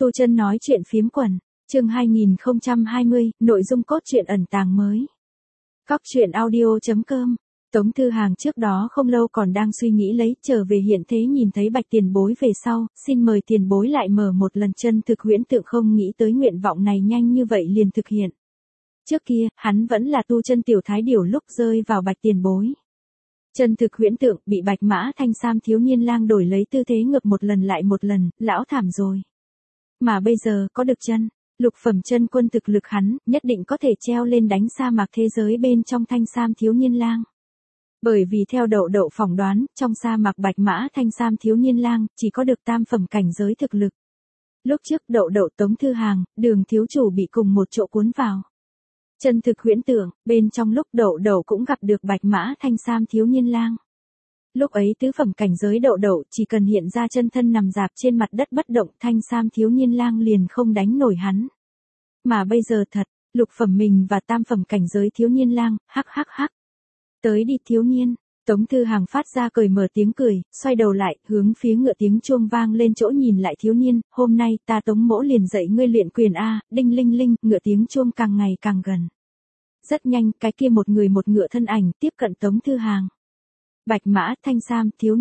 Tu Chân nói chuyện phiếm quần, chương 2020, nội dung cốt truyện ẩn tàng mới. Cóc truyện audio.com. Tống Thư Hàng trước đó không lâu còn đang suy nghĩ lấy, trở về hiện thế nhìn thấy Bạch tiền bối về sau, xin mời tiền bối lại mở một lần chân thực huyễn tượng, không nghĩ tới nguyện vọng này nhanh như vậy liền thực hiện. Trước kia, hắn vẫn là tu chân tiểu thái điểu lúc rơi vào Bạch tiền bối. Chân thực huyễn tượng bị Bạch Mã Thanh Sam thiếu niên lang đổi lấy tư thế ngược một lần lại một lần, lão thảm rồi. Mà bây giờ có được chân, lục phẩm chân quân thực lực hắn, nhất định có thể treo lên đánh sa mạc thế giới bên trong Thanh Sam thiếu niên lang. Bởi vì theo Đậu Đậu phỏng đoán, trong sa mạc Bạch Mã Thanh Sam thiếu niên lang, chỉ có được tam phẩm cảnh giới thực lực. Lúc trước Đậu Đậu Tống Thư Hàng, Đường thiếu chủ bị cùng một chỗ cuốn vào. Chân thực huyễn tưởng, bên trong lúc Đậu Đậu cũng gặp được Bạch Mã Thanh Sam thiếu niên lang. Lúc ấy tứ phẩm cảnh giới Đậu Đậu chỉ cần hiện ra chân thân nằm dạp trên mặt đất bất động, Thanh Sam thiếu niên lang liền không đánh nổi hắn. Mà bây giờ thật, lục phẩm mình và tam phẩm cảnh giới thiếu niên lang, hắc hắc hắc. Tới đi thiếu niên, Tống Thư Hàng phát ra cười mở tiếng cười, xoay đầu lại, hướng phía ngựa tiếng chuông vang lên chỗ nhìn lại thiếu niên, hôm nay ta Tống mỗ liền dạy ngươi luyện quyền a, đinh linh linh, ngựa tiếng chuông càng ngày càng gần. Rất nhanh, cái kia một người một ngựa thân ảnh tiếp cận Tống Thư Hàng. Bạch Mã Thanh Sam thiếu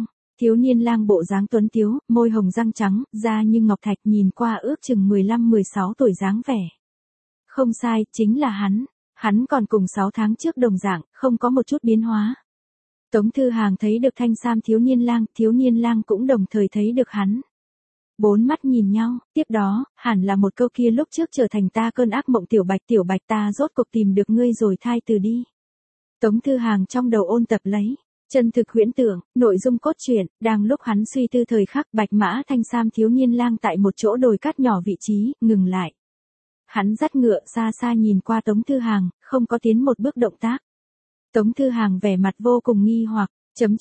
niên lang bộ dáng tuấn tiếu, môi hồng răng trắng, da như ngọc thạch, nhìn qua ước chừng 15-16 tuổi dáng vẻ. Không sai, chính là hắn còn cùng 6 tháng trước đồng dạng, không có một chút biến hóa. Tống Thư Hàng thấy được Thanh Sam thiếu niên lang cũng đồng thời thấy được hắn. Bốn mắt nhìn nhau, tiếp đó, hẳn là một câu kia lúc trước trở thành ta cơn ác mộng tiểu bạch ta rốt cuộc tìm được ngươi rồi thai từ đi. Tống Thư Hàng trong đầu ôn tập lấy. Chân thực huyễn tưởng, nội dung cốt truyện, đang lúc hắn suy tư thời khắc, Bạch Mã Thanh Sam thiếu niên lang tại một chỗ đồi cát nhỏ vị trí, ngừng lại. Hắn dắt ngựa xa xa nhìn qua Tống Thư Hàng, không có tiến một bước động tác. Tống Thư Hàng vẻ mặt vô cùng nghi hoặc,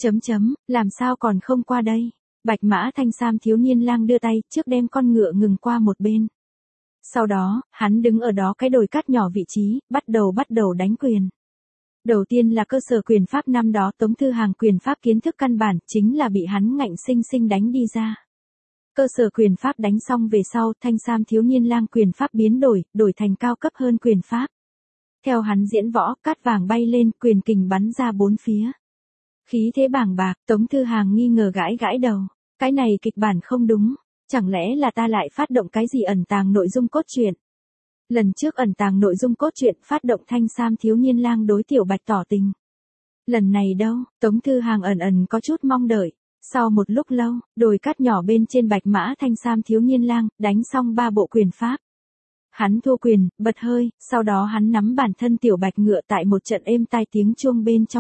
làm sao còn không qua đây? Bạch Mã Thanh Sam thiếu niên lang đưa tay, trước đem con ngựa ngừng qua một bên. Sau đó, hắn đứng ở đó cái đồi cát nhỏ vị trí, bắt đầu đánh quyền. Đầu tiên là cơ sở quyền pháp, năm đó Tống Thư Hàng quyền pháp kiến thức căn bản chính là bị hắn ngạnh sinh sinh đánh đi ra. Cơ sở quyền pháp đánh xong về sau, Thanh Sam thiếu niên lang quyền pháp biến đổi thành cao cấp hơn quyền pháp. Theo hắn diễn võ, cát vàng bay lên, quyền kình bắn ra bốn phía. Khí thế bàng bạc, Tống Thư Hàng nghi ngờ gãi đầu. Cái này kịch bản không đúng, chẳng lẽ là ta lại phát động cái gì ẩn tàng nội dung cốt truyện? Lần trước ẩn tàng nội dung cốt truyện phát động Thanh Sam thiếu niên lang đối tiểu Bạch tỏ tình. Lần này đâu, Tống Thư Hàng ẩn có chút mong đợi. Sau một lúc lâu, đồi cát nhỏ bên trên Bạch Mã Thanh Sam thiếu niên lang, đánh xong 3 bộ quyền pháp. Hắn thua quyền, bật hơi, sau đó hắn nắm bản thân tiểu Bạch ngựa tại một trận êm tai tiếng chuông bên trong,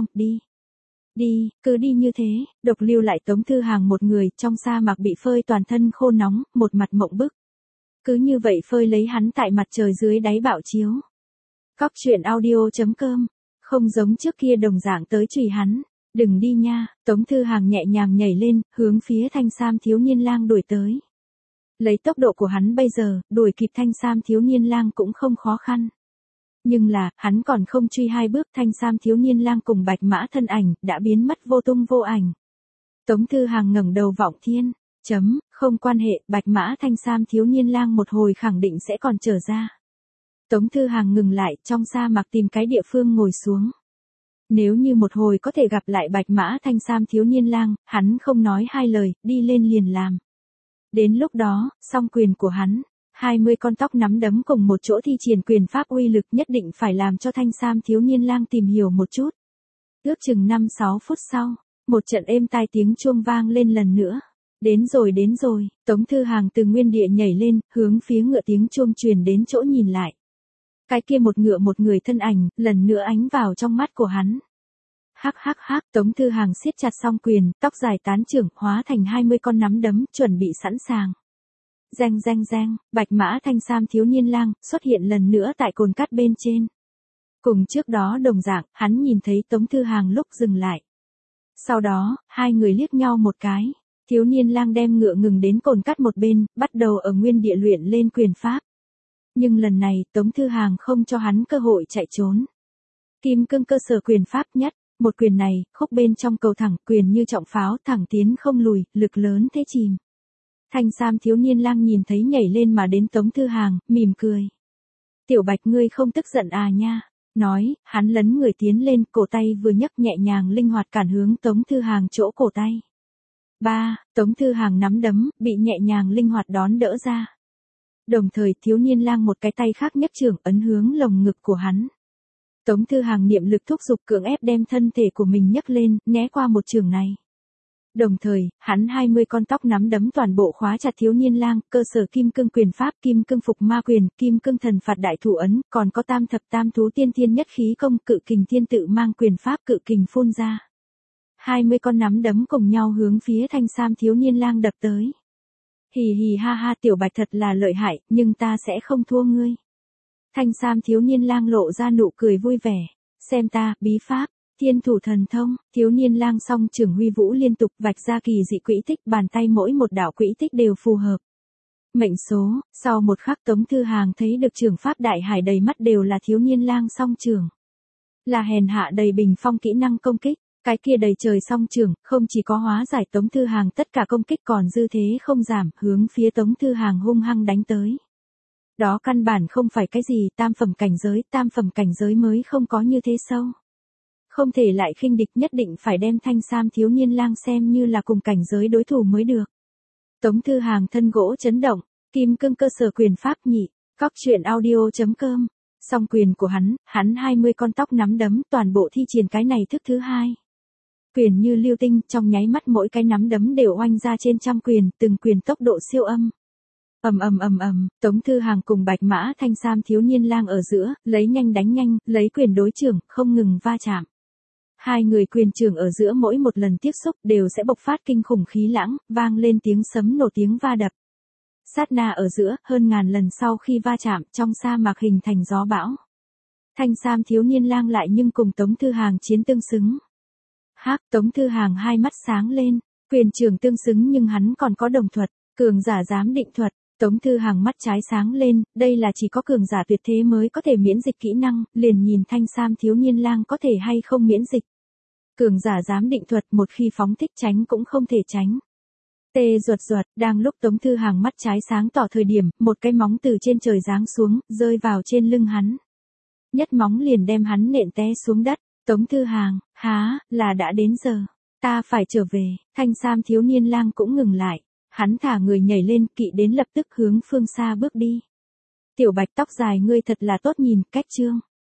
đi, cứ đi như thế, độc lưu lại Tống Thư Hàng một người, trong sa mạc bị phơi toàn thân khô nóng, một mặt mộng bức. Cứ như vậy phơi lấy hắn tại mặt trời dưới đáy bạo chiếu. Cóc truyện audio.com, không giống trước kia đồng dạng tới chửi hắn, đừng đi nha, Tống Thư Hàng nhẹ nhàng nhảy lên, hướng phía Thanh Sam thiếu niên lang đuổi tới. Lấy tốc độ của hắn bây giờ, đuổi kịp Thanh Sam thiếu niên lang cũng không khó khăn. Nhưng là, hắn còn không truy 2 bước, Thanh Sam thiếu niên lang cùng Bạch Mã thân ảnh, đã biến mất vô tung vô ảnh. Tống Thư Hàng ngẩng đầu vọng thiên, không quan hệ, Bạch Mã Thanh Sam thiếu niên lang một hồi khẳng định sẽ còn trở ra. Tống Thư Hàng ngừng lại, trong sa mạc tìm cái địa phương ngồi xuống. Nếu như một hồi có thể gặp lại Bạch Mã Thanh Sam thiếu niên lang, hắn không nói 2 lời, đi lên liền làm. Đến lúc đó, song quyền của hắn, 20 con tóc nắm đấm cùng một chỗ thi triển quyền pháp uy lực, nhất định phải làm cho Thanh Sam thiếu niên lang tìm hiểu một chút. Ước chừng 5-6 phút sau, một trận êm tai tiếng chuông vang lên lần nữa. Đến rồi, Tống Thư Hàng từ nguyên địa nhảy lên, hướng phía ngựa tiếng chuông truyền đến chỗ nhìn lại. Cái kia một ngựa một người thân ảnh, lần nữa ánh vào trong mắt của hắn. Hắc, Tống Thư Hàng siết chặt song quyền, tóc dài tán trưởng, hóa thành 20 con nắm đấm, chuẩn bị sẵn sàng. Reng, Bạch Mã Thanh Sam thiếu niên lang, xuất hiện lần nữa tại cồn cát bên trên. Cùng trước đó đồng dạng, hắn nhìn thấy Tống Thư Hàng lúc dừng lại. Sau đó, hai người liếc nhau một cái. Thiếu niên lang đem ngựa ngừng đến cồn cát một bên, bắt đầu ở nguyên địa luyện lên quyền pháp. Nhưng lần này, Tống Thư Hàng không cho hắn cơ hội chạy trốn. Kim cương cơ sở quyền pháp nhất, một quyền này, khúc bên trong cầu thẳng, quyền như trọng pháo, thẳng tiến không lùi, lực lớn thế chìm. Thanh sam thiếu niên lang nhìn thấy nhảy lên mà đến Tống Thư Hàng, mỉm cười. Tiểu Bạch ngươi không tức giận à nha. Nói, hắn lấn người tiến lên, cổ tay vừa nhấc nhẹ nhàng linh hoạt cản hướng Tống Thư Hàng chỗ cổ tay. Tống Thư Hàng nắm đấm, bị nhẹ nhàng linh hoạt đón đỡ ra. Đồng thời thiếu niên lang một cái tay khác nhấc chưởng ấn hướng lồng ngực của hắn. Tống Thư Hàng niệm lực thúc giục cưỡng ép đem thân thể của mình nhấc lên, né qua một chưởng này. Đồng thời, hắn 20 con tóc nắm đấm toàn bộ khóa chặt thiếu niên lang, cơ sở kim cương quyền pháp, kim cương phục ma quyền, kim cương thần phạt đại thủ ấn, còn có tam thập tam thú tiên thiên nhất khí công, cự kình thiên tự mang quyền pháp cự kình phun ra. 20 con nắm đấm cùng nhau hướng phía thanh sam thiếu niên lang đập tới. Hì hì ha ha, Tiểu Bạch thật là lợi hại, nhưng ta sẽ không thua ngươi. Thanh sam thiếu niên lang lộ ra nụ cười vui vẻ. Xem ta, bí pháp, thiên thủ thần thông, thiếu niên lang song trường huy vũ liên tục vạch ra kỳ dị quỹ tích, bàn tay mỗi một đạo quỹ tích đều phù hợp. Mệnh số, sau một khắc Tống Thư Hàng thấy được trường pháp đại hải đầy mắt đều là thiếu niên lang song trường. Là hèn hạ đầy bình phong kỹ năng công kích. Cái kia đầy trời song trường, không chỉ có hóa giải Tống Thư Hàng tất cả công kích còn dư thế không giảm, hướng phía Tống Thư Hàng hung hăng đánh tới. Đó căn bản không phải cái gì tam phẩm cảnh giới mới không có như thế sâu. Không thể lại khinh địch, nhất định phải đem thanh sam thiếu niên lang xem như là cùng cảnh giới đối thủ mới được. Tống Thư Hàng thân gỗ chấn động, kim cương cơ sở quyền pháp nhị, cóc truyện audio.com. Song quyền của hắn 20 con tóc nắm đấm toàn bộ thi triển cái này thức thứ hai. Quyền như lưu tinh, trong nháy mắt mỗi cái nắm đấm đều oanh ra trên trăm quyền, từng quyền tốc độ siêu âm. Tống Thư Hàng cùng Bạch Mã thanh sam thiếu niên lang ở giữa, lấy nhanh đánh nhanh, lấy quyền đối chưởng, không ngừng va chạm. Hai người quyền chưởng ở giữa mỗi một lần tiếp xúc đều sẽ bộc phát kinh khủng khí lãng, vang lên tiếng sấm nổ tiếng va đập. Sát na ở giữa, hơn ngàn lần sau khi va chạm, trong sa mạc hình thành gió bão. Thanh sam thiếu niên lang lại nhưng cùng Tống Thư Hàng chiến tương xứng. Tống Thư Hàng hai mắt sáng lên, quyền trường tương xứng nhưng hắn còn có đồng thuật, cường giả giám định thuật. Tống Thư Hàng mắt trái sáng lên, đây là chỉ có cường giả tuyệt thế mới có thể miễn dịch kỹ năng, liền nhìn thanh sam thiếu niên lang có thể hay không miễn dịch. Cường giả giám định thuật một khi phóng thích tránh cũng không thể tránh. Tê ruột, đang lúc Tống Thư Hàng mắt trái sáng tỏ thời điểm, một cái móng từ trên trời giáng xuống, rơi vào trên lưng hắn. Nhất móng liền đem hắn nện té xuống đất. Tống Thư Hàng, là đã đến giờ. Ta phải trở về, thanh sam thiếu niên lang cũng ngừng lại. Hắn thả người nhảy lên, kỵ đến lập tức hướng phương xa bước đi. Tiểu Bạch tóc dài ngươi thật là tốt nhìn, cách chương.